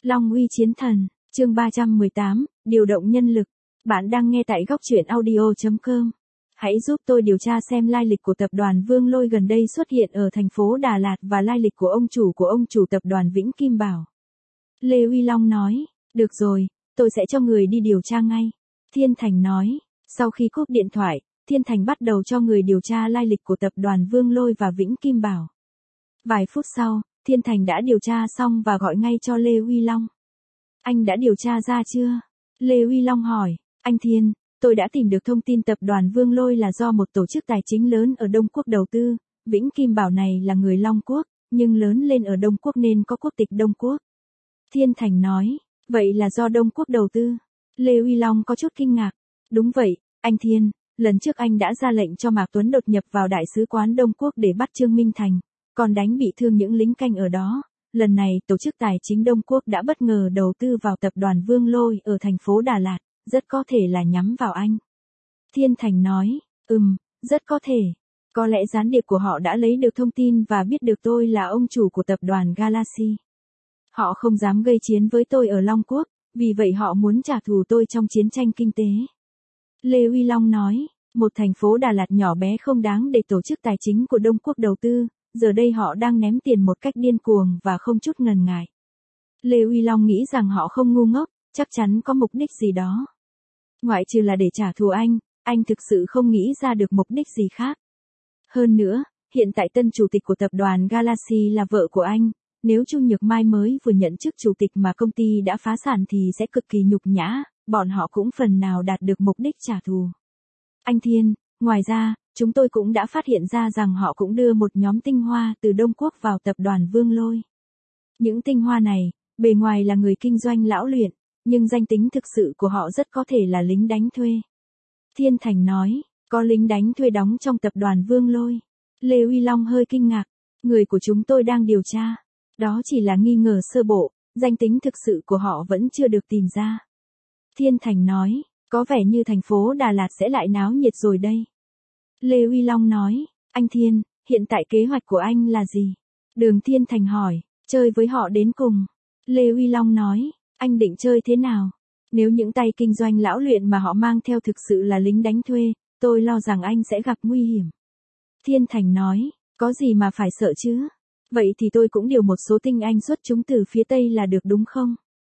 Long uy chiến thần, chương 318, điều động nhân lực. Bạn đang nghe tại góc truyện audio.com. Hãy giúp tôi điều tra xem lai lịch của tập đoàn Vương Lôi gần đây xuất hiện ở thành phố Đà Lạt và lai lịch của ông chủ tập đoàn Vĩnh Kim Bảo. Lê Uy Long nói, được rồi, tôi sẽ cho người đi điều tra ngay. Thiên Thành nói, sau khi cúp điện thoại, Thiên Thành bắt đầu cho người điều tra lai lịch của tập đoàn Vương Lôi và Vĩnh Kim Bảo. Vài phút sau, Thiên Thành đã điều tra xong và gọi ngay cho Lê Uy Long. Anh đã điều tra ra chưa? Lê Uy Long hỏi, anh Thiên, tôi đã tìm được thông tin tập đoàn Vương Lôi là do một tổ chức tài chính lớn ở Đông Quốc đầu tư. Vĩnh Kim Bảo này là người Long Quốc, nhưng lớn lên ở Đông Quốc nên có quốc tịch Đông Quốc. Thiên Thành nói, vậy là do Đông Quốc đầu tư. Lê Uy Long có chút kinh ngạc. Đúng vậy, anh Thiên, lần trước anh đã ra lệnh cho Mạc Tuấn đột nhập vào đại sứ quán Đông Quốc để bắt Trương Minh Thành, còn đánh bị thương những lính canh ở đó. Lần này tổ chức tài chính Đông Quốc đã bất ngờ đầu tư vào tập đoàn Vương Lôi ở thành phố Đà Lạt, rất có thể là nhắm vào anh. Thiên Thành nói, rất có thể. Có lẽ gián điệp của họ đã lấy được thông tin và biết được tôi là ông chủ của tập đoàn Galaxy. Họ không dám gây chiến với tôi ở Long Quốc, vì vậy họ muốn trả thù tôi trong chiến tranh kinh tế. Lê Uy Long nói, một thành phố Đà Lạt nhỏ bé không đáng để tổ chức tài chính của Đông Quốc đầu tư, giờ đây họ đang ném tiền một cách điên cuồng và không chút ngần ngại. Lê Uy Long nghĩ rằng họ không ngu ngốc, chắc chắn có mục đích gì đó. Ngoại trừ là để trả thù anh thực sự không nghĩ ra được mục đích gì khác. Hơn nữa, hiện tại tân chủ tịch của tập đoàn Galaxy là vợ của anh. Nếu Chu Nhược Mai mới vừa nhận chức chủ tịch mà công ty đã phá sản thì sẽ cực kỳ nhục nhã, bọn họ cũng phần nào đạt được mục đích trả thù. Anh Thiên, ngoài ra, chúng tôi cũng đã phát hiện ra rằng họ cũng đưa một nhóm tinh hoa từ Đông Quốc vào tập đoàn Vương Lôi. Những tinh hoa này, bề ngoài là người kinh doanh lão luyện, nhưng danh tính thực sự của họ rất có thể là lính đánh thuê. Thiên Thành nói, có lính đánh thuê đóng trong tập đoàn Vương Lôi. Lê Uy Long hơi kinh ngạc, người của chúng tôi đang điều tra. Đó chỉ là nghi ngờ sơ bộ, danh tính thực sự của họ vẫn chưa được tìm ra. Thiên Thành nói, có vẻ như thành phố Đà Lạt sẽ lại náo nhiệt rồi đây. Lê Uy Long nói, anh Thiên, hiện tại kế hoạch của anh là gì? Đường Thiên Thành hỏi, chơi với họ đến cùng. Lê Uy Long nói, anh định chơi thế nào? Nếu những tay kinh doanh lão luyện mà họ mang theo thực sự là lính đánh thuê, tôi lo rằng anh sẽ gặp nguy hiểm. Thiên Thành nói, có gì mà phải sợ chứ? Vậy thì tôi cũng điều một số tinh anh xuất chúng từ phía Tây là được đúng không?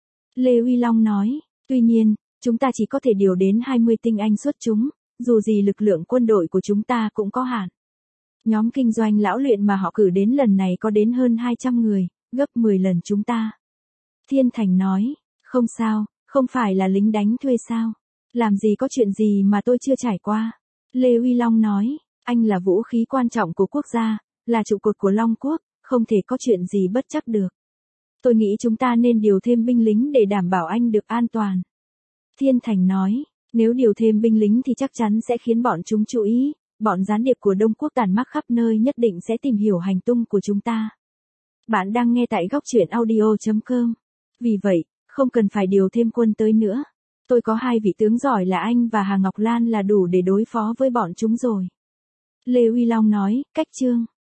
Lê Uy Long nói, tuy nhiên, chúng ta chỉ có thể điều đến 20 tinh anh xuất chúng, dù gì lực lượng quân đội của chúng ta cũng có hạn. Nhóm kinh doanh lão luyện mà họ cử đến lần này có đến hơn 200 người, gấp 10 lần chúng ta. Thiên Thành nói, không sao, không phải là lính đánh thuê sao? Làm gì có chuyện gì mà tôi chưa trải qua? Lê Uy Long nói, anh là vũ khí quan trọng của quốc gia, là trụ cột của Long Quốc, không thể có chuyện gì bất trắc được. Tôi nghĩ chúng ta nên điều thêm binh lính để đảm bảo anh được an toàn. Thiên Thành nói, nếu điều thêm binh lính thì chắc chắn sẽ khiến bọn chúng chú ý, bọn gián điệp của Đông Quốc tản mác khắp nơi nhất định sẽ tìm hiểu hành tung của chúng ta. Bạn đang nghe tại góc truyện audio.com. Vì vậy, không cần phải điều thêm quân tới nữa. Tôi có 2 vị tướng giỏi là anh và Hà Ngọc Lan là đủ để đối phó với bọn chúng rồi. Lê Uy Long nói, cách chương.